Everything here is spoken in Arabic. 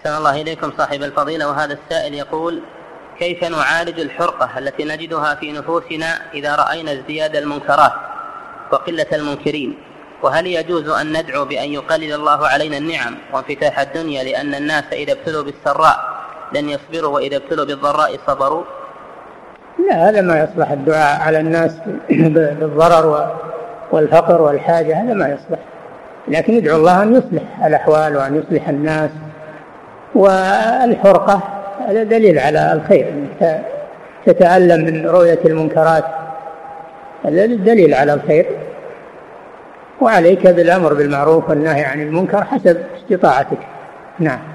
أحسن الله إليكم صاحب الفضيلة. وهذا السائل يقول: كيف نعالج الحرقة التي نجدها في نفوسنا إذا رأينا ازدياد المنكرات وقلة المنكرين؟ وهل يجوز أن ندعو بأن يقلل الله علينا النعم وانفتاح الدنيا، لأن الناس إذا ابتلوا بالسراء لن يصبروا وإذا ابتلوا بالضراء صبروا؟ لا، هذا ما يصلح الدعاء على الناس بالضرر والفقر والحاجة، هذا ما يصلح. لكن ندعو الله أن يصلح الأحوال وأن يصلح الناس. والحرقة هذا دليل على الخير، أنك تتألم من رؤية المنكرات، هذا دليل على الخير. وعليك بالأمر بالمعروف والنهي عن المنكر حسب استطاعتك. نعم.